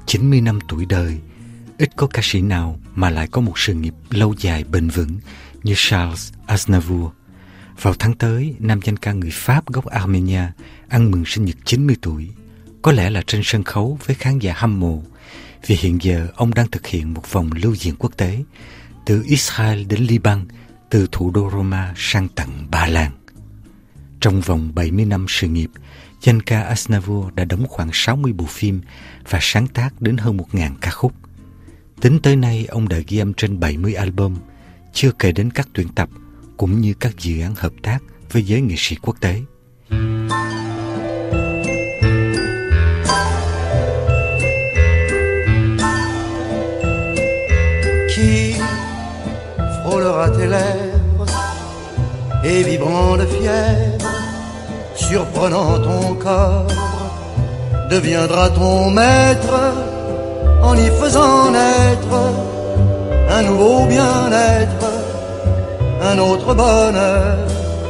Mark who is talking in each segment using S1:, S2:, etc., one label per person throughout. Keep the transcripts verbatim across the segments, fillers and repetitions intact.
S1: chín mươi năm tuổi đời, ít có ca sĩ nào mà lại có một sự nghiệp lâu dài bền vững như Charles Aznavour. Vào tháng tới, nam danh ca người Pháp gốc Armenia ăn mừng sinh nhật chín mươi tuổi, có lẽ là trên sân khấu với khán giả hâm mộ, vì hiện giờ ông đang thực hiện một vòng lưu diễn quốc tế, từ Israel đến Liban, từ thủ đô Roma sang tận Ba Lan. Trong vòng bảy mươi năm sự nghiệp, danh ca Aznavour đã đóng khoảng sáu mươi bộ phim và sáng tác đến hơn một nghìn ca khúc. Tính tới nay, ông đã ghi âm trên bảy mươi album, chưa kể đến các tuyển tập cũng như các dự án hợp tác với giới nghệ sĩ quốc tế.
S2: Qui frôlera tes lèvres et vibrant de fièvre, surprenant ton corps, deviendra ton maître en y faisant naître un nouveau bien-être, un autre bonheur.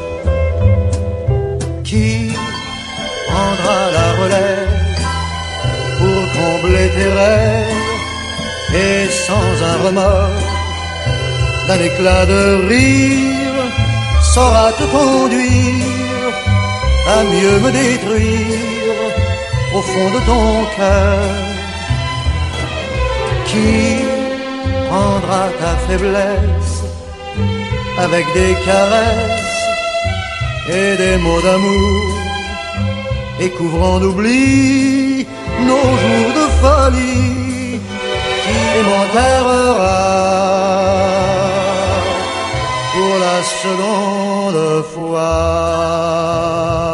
S2: Qui prendra la relève pour combler tes rêves et sans un remords, d'un éclat de rire, saura te conduire à mieux me détruire au fond de ton cœur. Qui prendra ta faiblesse avec des caresses et des mots d'amour, et couvrant d'oubli nos jours de folie, qui m'enterrera pour la seconde fois.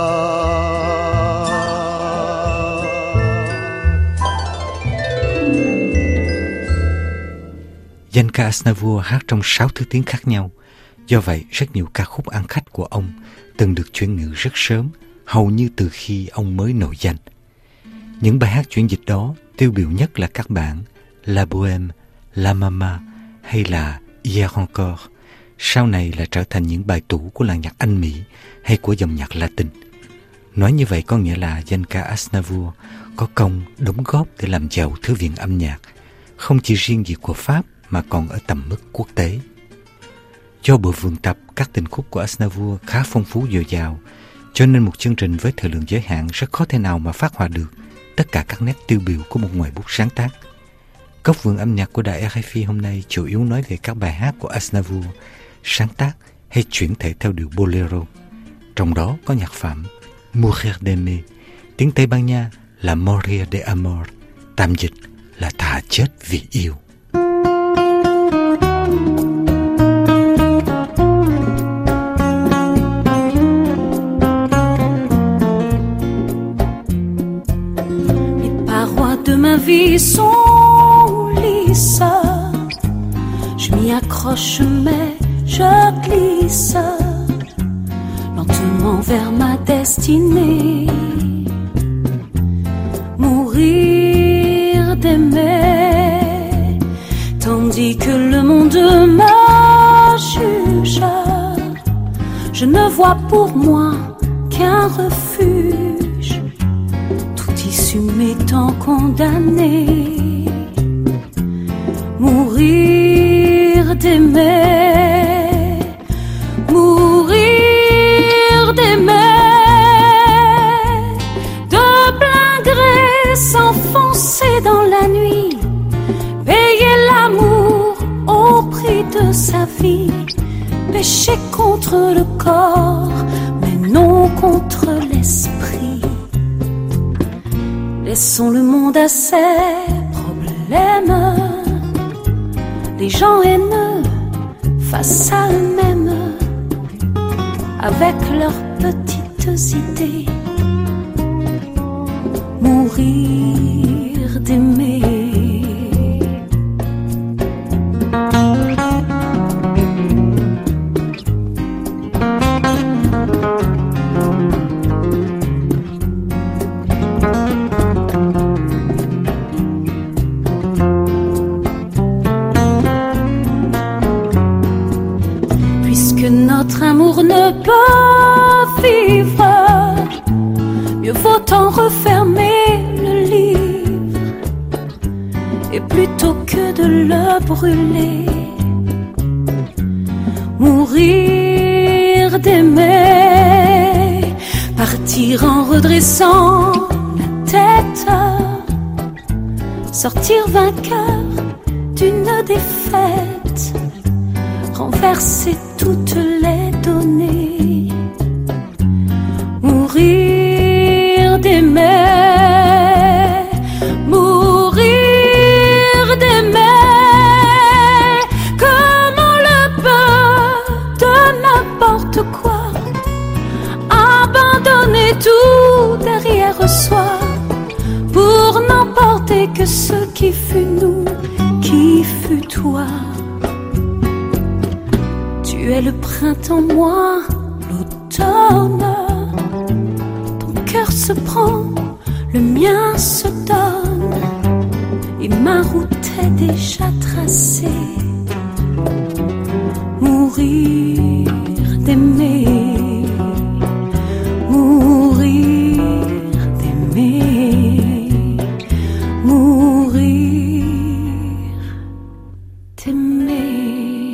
S1: Danh ca Aznavour hát trong sáu thứ tiếng khác nhau. Do vậy, rất nhiều ca khúc ăn khách của ông từng được chuyển ngữ rất sớm, hầu như từ khi ông mới nổi danh. Những bài hát chuyển dịch đó tiêu biểu nhất là các bản La Bohème, La Mama hay là Hier Encore, sau này là trở thành những bài tủ của làng nhạc Anh Mỹ hay của dòng nhạc Latin. Nói như vậy có nghĩa là danh ca Aznavour có công đóng góp để làm giàu thư viện âm nhạc, không chỉ riêng gì của Pháp mà còn ở tầm mức quốc tế. Do bộ vườn tập các tình khúc của Aznavour khá phong phú dồi dào, cho nên một chương trình với thời lượng giới hạn rất khó thể nào mà phát họa được tất cả các nét tiêu biểu của một ngoại bút sáng tác. Góc vườn âm nhạc của đài rờ ép i hôm nay chủ yếu nói về các bài hát của Aznavour sáng tác hay chuyển thể theo điệu bolero. Trong đó có nhạc phẩm Mourir d'aimer, tiếng Tây Ban Nha là Morir de amor, tạm dịch là thà chết vì yêu.
S3: De ma vie sont lisses, je m'y accroche mais je glisse lentement vers ma destinée. Mourir d'aimer, tandis que le monde me juge, je ne vois pour moi qu'un refuge, m'étant condamné. Mourir d'aimer, mourir d'aimer, de plein gré s'enfoncer dans la nuit, payer l'amour au prix de sa vie, pécher contre le corps mais non contre l'esprit. Laissons le monde à ses problèmes, les gens haineux face à eux-mêmes, avec leurs petites idées. Mourir d'aimer. Notre amour ne peut vivre, mieux vaut en refermer le livre. plutôt que de le brûler. Mourir d'aimer, partir en redressant la tête, sortir vainqueur d'une défaite, renverser toutes les données. Mourir d'aimer, mourir d'aimer, comme on le peut de n'importe quoi, abandonner tout derrière soi, pour n'emporter que ce qui fut nous, qui fut toi. Tu es le printemps, moi l'automne. Ton cœur se prend, le mien se donne, et ma route est déjà tracée. Mourir d'aimer, mourir d'aimer, mourir d'aimer.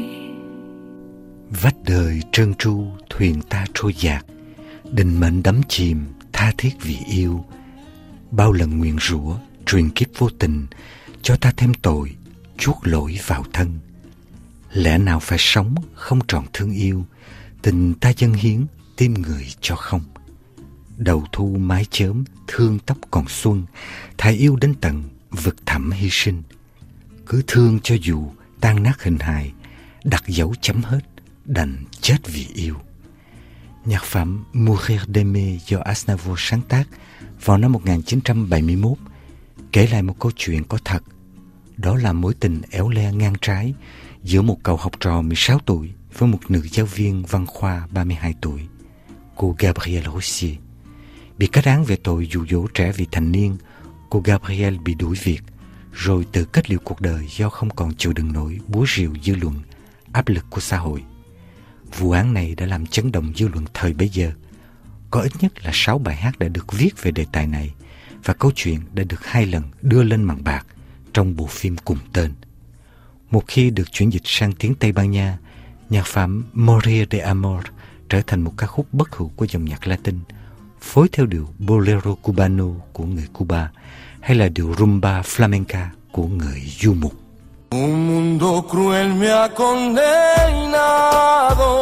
S1: Vách đời trơn tru, thuyền ta trôi dạt, định mệnh đắm chìm, tha thiết vì yêu. Bao lần nguyện rủa, truyền kiếp vô tình, cho ta thêm tội, chuốc lỗi vào thân. Lẽ nào phải sống, không trọn thương yêu, tình ta dâng hiến, tim người cho không. Đầu thu mái chớm, thương tóc còn xuân, thà yêu đến tận, vực thẳm hy sinh. Cứ thương cho dù tan nát hình hài, đặt dấu chấm hết, đành chết vì yêu. Nhạc phẩm Mourir d'aimer do Aznavour sáng tác vào năm một nghìn chín trăm bảy mươi mốt kể lại một câu chuyện có thật. Đó là mối tình éo le ngang trái giữa một cậu học trò mười sáu tuổi với một nữ giáo viên văn khoa ba mươi hai tuổi, cô Gabrielle Roussier. Bị kết án về tội dụ dỗ trẻ vị thành niên, cô Gabrielle bị đuổi việc, rồi tự kết liễu cuộc đời do không còn chịu đựng nổi búa rìu dư luận, áp lực của xã hội. Vụ án này đã làm chấn động dư luận thời bấy giờ. Có ít nhất là sáu bài hát đã được viết về đề tài này, và câu chuyện đã được hai lần đưa lên màn bạc trong bộ phim cùng tên. Một khi được chuyển dịch sang tiếng Tây Ban Nha, nhạc phẩm Morir de Amor trở thành một ca khúc bất hủ của dòng nhạc Latin, phối theo điệu bolero cubano của người Cuba hay là điệu rumba flamenca của người du mục.
S4: Un mundo cruel me ha condenado,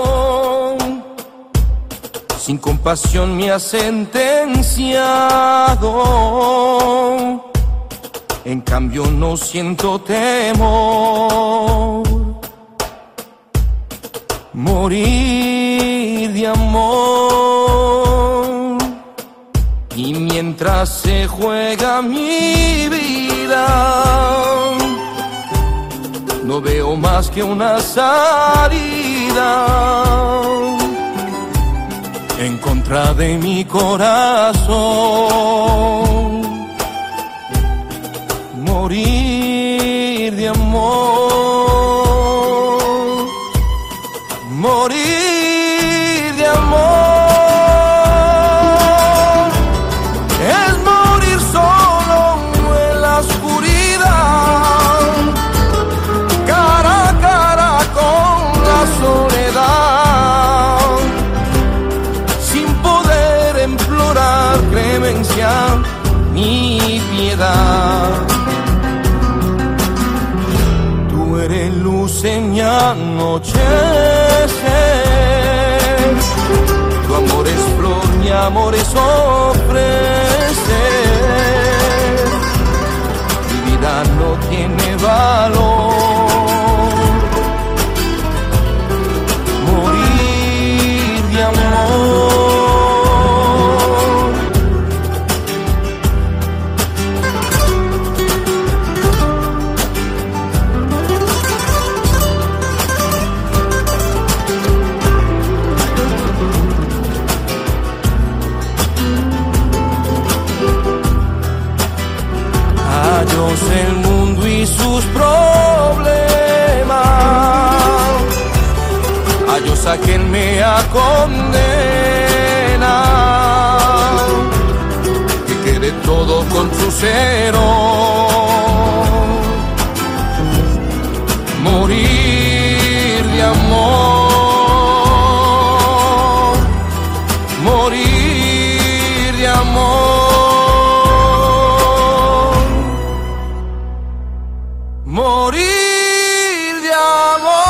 S4: sin compasión me ha sentenciado. En cambio no siento temor. Morir de amor. Y mientras se juega mi vida, no veo más que una salida en contra de mi corazón. Morir de amor, morir de amor, es morir solo en la oscuridad, cara a cara con la soledad, sin poder implorar clemencia ni piedad. Eres luz en mi anochecer, tu amor es flor, mi amor es ofrecer, mi vida no tiene valor. Morir de amor. El mundo y sus problemas, a Dios a quien me ha condenado, que quede todo con su cero, morir de amor, morir de amor, morir de amor.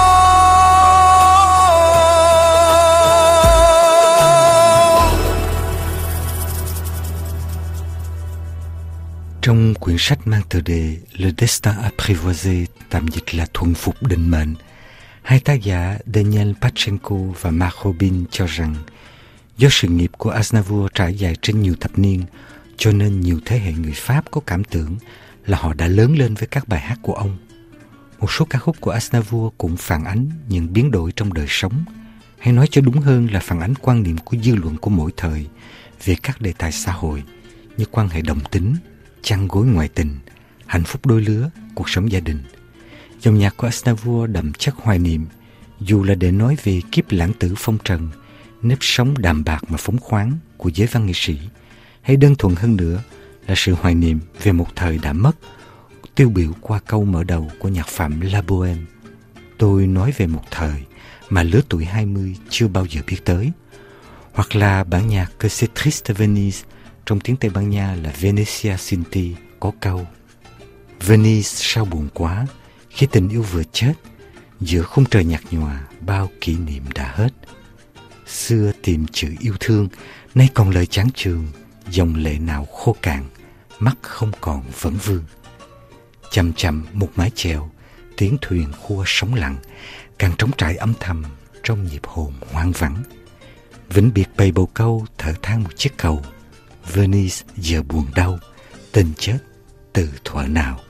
S1: Trong quyển sách mang tựa đề Le Destin Apprivoisé, tạm dịch là Thuận phục định mệnh, hai tác giả Daniel Pachenko và Mark Robin cho rằng do sự nghiệp của Aznavour trải dài trên nhiều thập niên, cho nên nhiều thế hệ người Pháp có cảm tưởng là họ đã lớn lên với các bài hát của ông. Một số ca khúc của Aznavour cũng phản ánh những biến đổi trong đời sống, hay nói cho đúng hơn là phản ánh quan niệm của dư luận của mỗi thời về các đề tài xã hội như quan hệ đồng tính, chăn gối ngoại tình, hạnh phúc đôi lứa, cuộc sống gia đình. Dòng nhạc của Aznavour đậm chất hoài niệm, dù là để nói về kiếp lãng tử phong trần, nếp sống đạm bạc mà phóng khoáng của giới văn nghệ sĩ, hay đơn thuần hơn nữa là sự hoài niệm về một thời đã mất, tiêu biểu qua câu mở đầu của nhạc phẩm La Bohème. Tôi nói về một thời mà lứa tuổi hai mươi chưa bao giờ biết tới. Hoặc là bản nhạc Que c'est triste Venise, trong tiếng Tây Ban Nha là Venecia sin ti, có câu: Venice sao buồn quá, khi tình yêu vừa chết, giữa khung trời nhạt nhòa bao kỷ niệm đã hết. Xưa tìm chữ yêu thương, nay còn lời chán chường, dòng lệ nào khô cạn, mắt không còn vẫn vương. Chậm chậm một mái chèo, tiếng thuyền khua sóng lặng, càng trống trải âm thầm trong nhịp hồn hoang vắng. Vĩnh biệt bầy bồ câu thở than một chiếc cầu, Venice giờ buồn đau, tình chết từ thuở nào.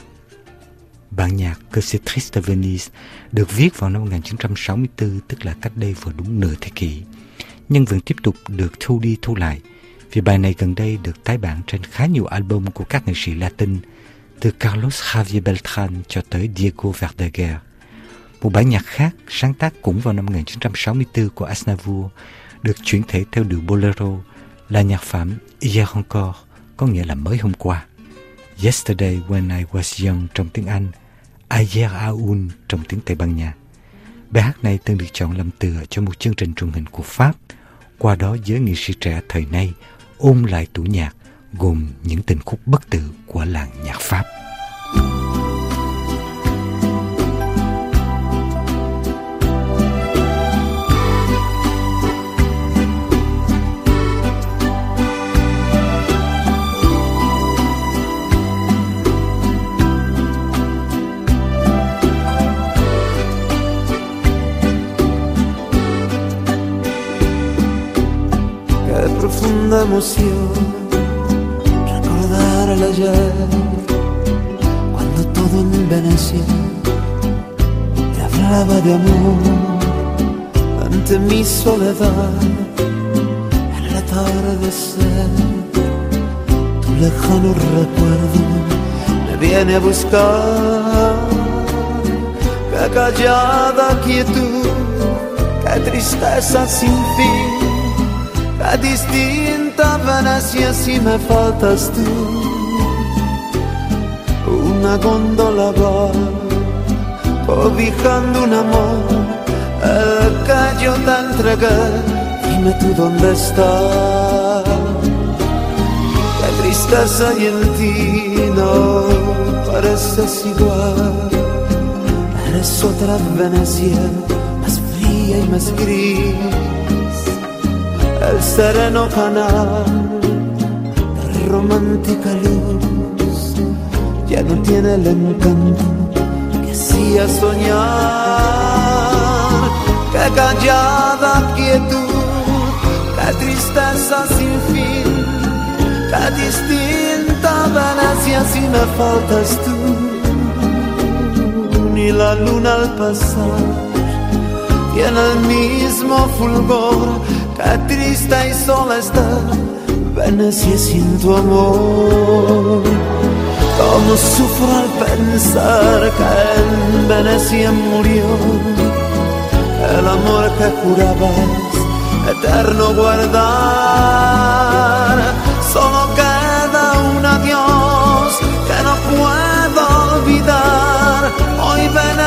S1: Bản nhạc Que c'est triste Venise được viết vào năm một nghìn chín trăm sáu mươi tư, tức là cách đây vừa đúng nửa thế kỷ, nhưng vẫn tiếp tục được thu đi thu lại, vì bài này gần đây được tái bản trên khá nhiều album của các nghệ sĩ Latin, từ Carlos Javier Beltran cho tới Diego Verdaguer. Một bản nhạc khác sáng tác cũng vào năm một nghìn chín trăm sáu mươi tư của Aznavour được chuyển thể theo điệu bolero là nhạc phẩm Hier encore, có nghĩa là mới hôm qua, Yesterday when I was young trong tiếng Anh, Ayer aún trong tiếng Tây Ban Nha. Bài hát này từng được chọn làm tựa cho một chương trình truyền hình của Pháp, qua đó giới nghệ sĩ trẻ thời nay ôn lại tủ nhạc gồm những tình khúc bất tử của làng nhạc Pháp.
S2: Profunda emoción recordar el ayer, cuando todo en Venecia te hablaba de amor. Ante mi soledad en el atardecer, tu lejano recuerdo me viene a buscar. Qué callada quietud, qué tristeza sin fin, qué distinta Venecia si me faltas tú. Una góndola va cobijando un amor, el que yo te entregué. Dime tú dónde está. Qué tristeza y en ti no pareces igual. Eres otra Venecia, más fría y más gris. El sereno canal de romántica luz ya no tiene el encanto que hacía soñar. Qué callada quietud, qué tristeza sin fin, qué distinta Venecia si me faltas tú. Ni la luna al pasar tiene el mismo fulgor. Qué triste y sola está Venecia sin tu amor. Cómo sufro al pensar que en Venecia murió el amor que jurabas eterno guardar. Solo queda un adiós que no puedo olvidar. Hoy Venecia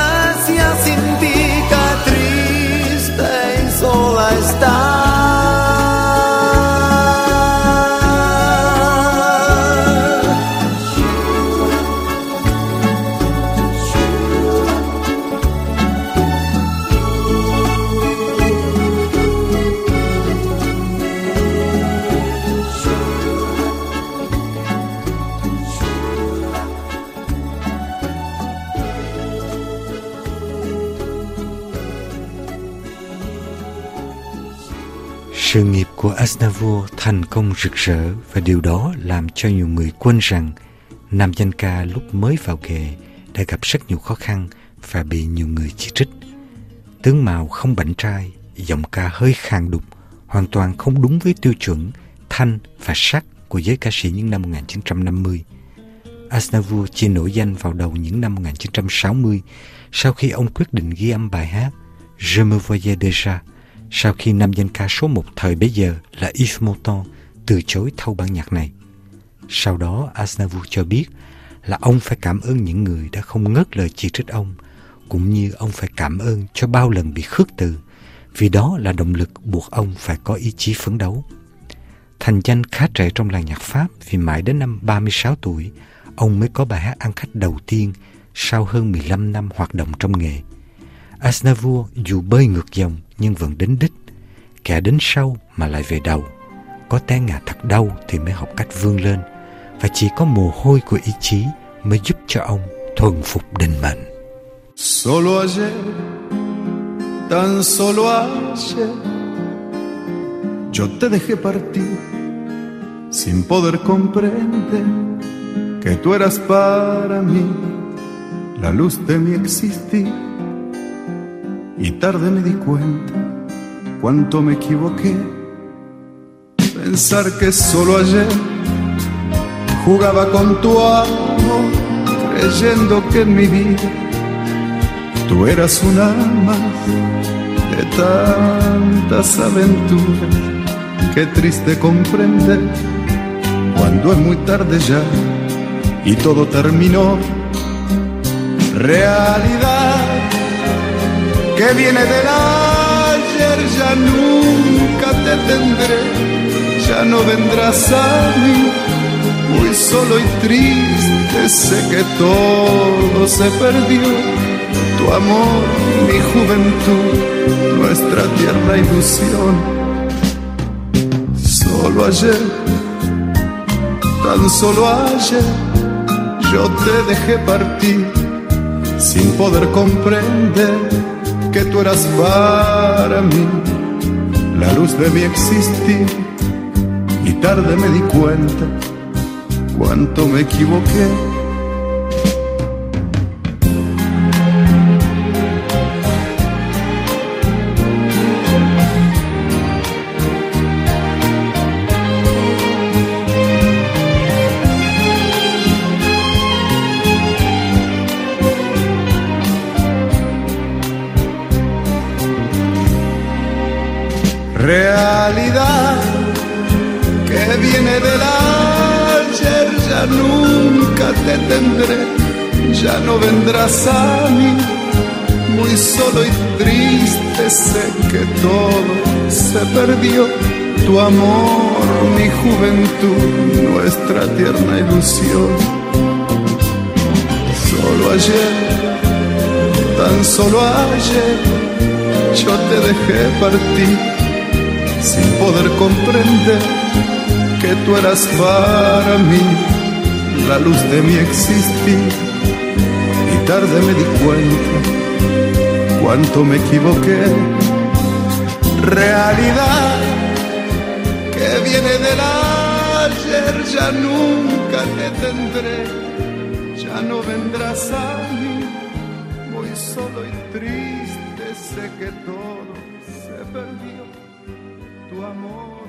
S1: Sự nghiệp của Aznavour thành công rực rỡ và điều đó làm cho nhiều người quên rằng nam danh ca lúc mới vào nghề đã gặp rất nhiều khó khăn và bị nhiều người chỉ trích. Tướng mạo không bảnh trai, giọng ca hơi khàn đục, hoàn toàn không đúng với tiêu chuẩn thanh và sắc của giới ca sĩ những năm một nghìn chín trăm năm mươi. Aznavour chỉ nổi danh vào đầu những năm một nghìn chín trăm sáu mươi sau khi ông quyết định ghi âm bài hát Je me voyais déjà, sau khi nam danh ca số một thời bấy giờ là Yves Montand từ chối thâu bản nhạc này. Sau đó Aznavour cho biết là ông phải cảm ơn những người đã không ngớt lời chỉ trích ông, cũng như ông phải cảm ơn cho bao lần bị khước từ, vì đó là động lực buộc ông phải có ý chí phấn đấu. Thành danh khá trẻ trong làng nhạc Pháp vì mãi đến năm ba mươi sáu tuổi, ông mới có bài hát ăn khách đầu tiên sau hơn mười lăm năm hoạt động trong nghề. Aznavour dù bơi ngược dòng nhưng vẫn đến đích, kẻ đến sau mà lại về đầu. Có té ngã thật đau thì mới học cách vươn lên, và chỉ có mồ hôi của ý chí mới giúp cho ông thuần phục định mệnh.
S2: Solo ayer, tan solo ayer, yo te dejé partir sin poder comprender que tú eras para mí la luz de mi existir. Y tarde me di cuenta cuánto me equivoqué. Pensar que solo ayer jugaba con tu amor, creyendo que en mi vida tú eras una más de tantas aventuras. Qué triste comprender cuando es muy tarde ya y todo terminó. Realidad que viene del ayer, ya nunca te tendré, ya no vendrás a mí. Muy solo y triste sé que todo se perdió. Tu amor, mi juventud, nuestra tierna ilusión. Solo ayer, tan solo ayer, yo te dejé partir sin poder comprender que tú eras para mí la luz de mi existir. Y tarde me di cuenta cuánto me equivoqué. Realidad que viene del ayer, ya nunca te tendré, ya no vendrás a mí. Muy solo y triste sé que todo se perdió. Tu amor, mi juventud, nuestra tierna ilusión. Solo ayer, tan solo ayer, yo te dejé partir sin poder comprender que tú eras para mí la luz de mi existir. Y tarde me di cuenta cuánto me equivoqué. Realidad que viene del ayer, ya nunca te tendré, ya no vendrás a mí. Muy solo y triste sé que todo se perdió. Tu amor.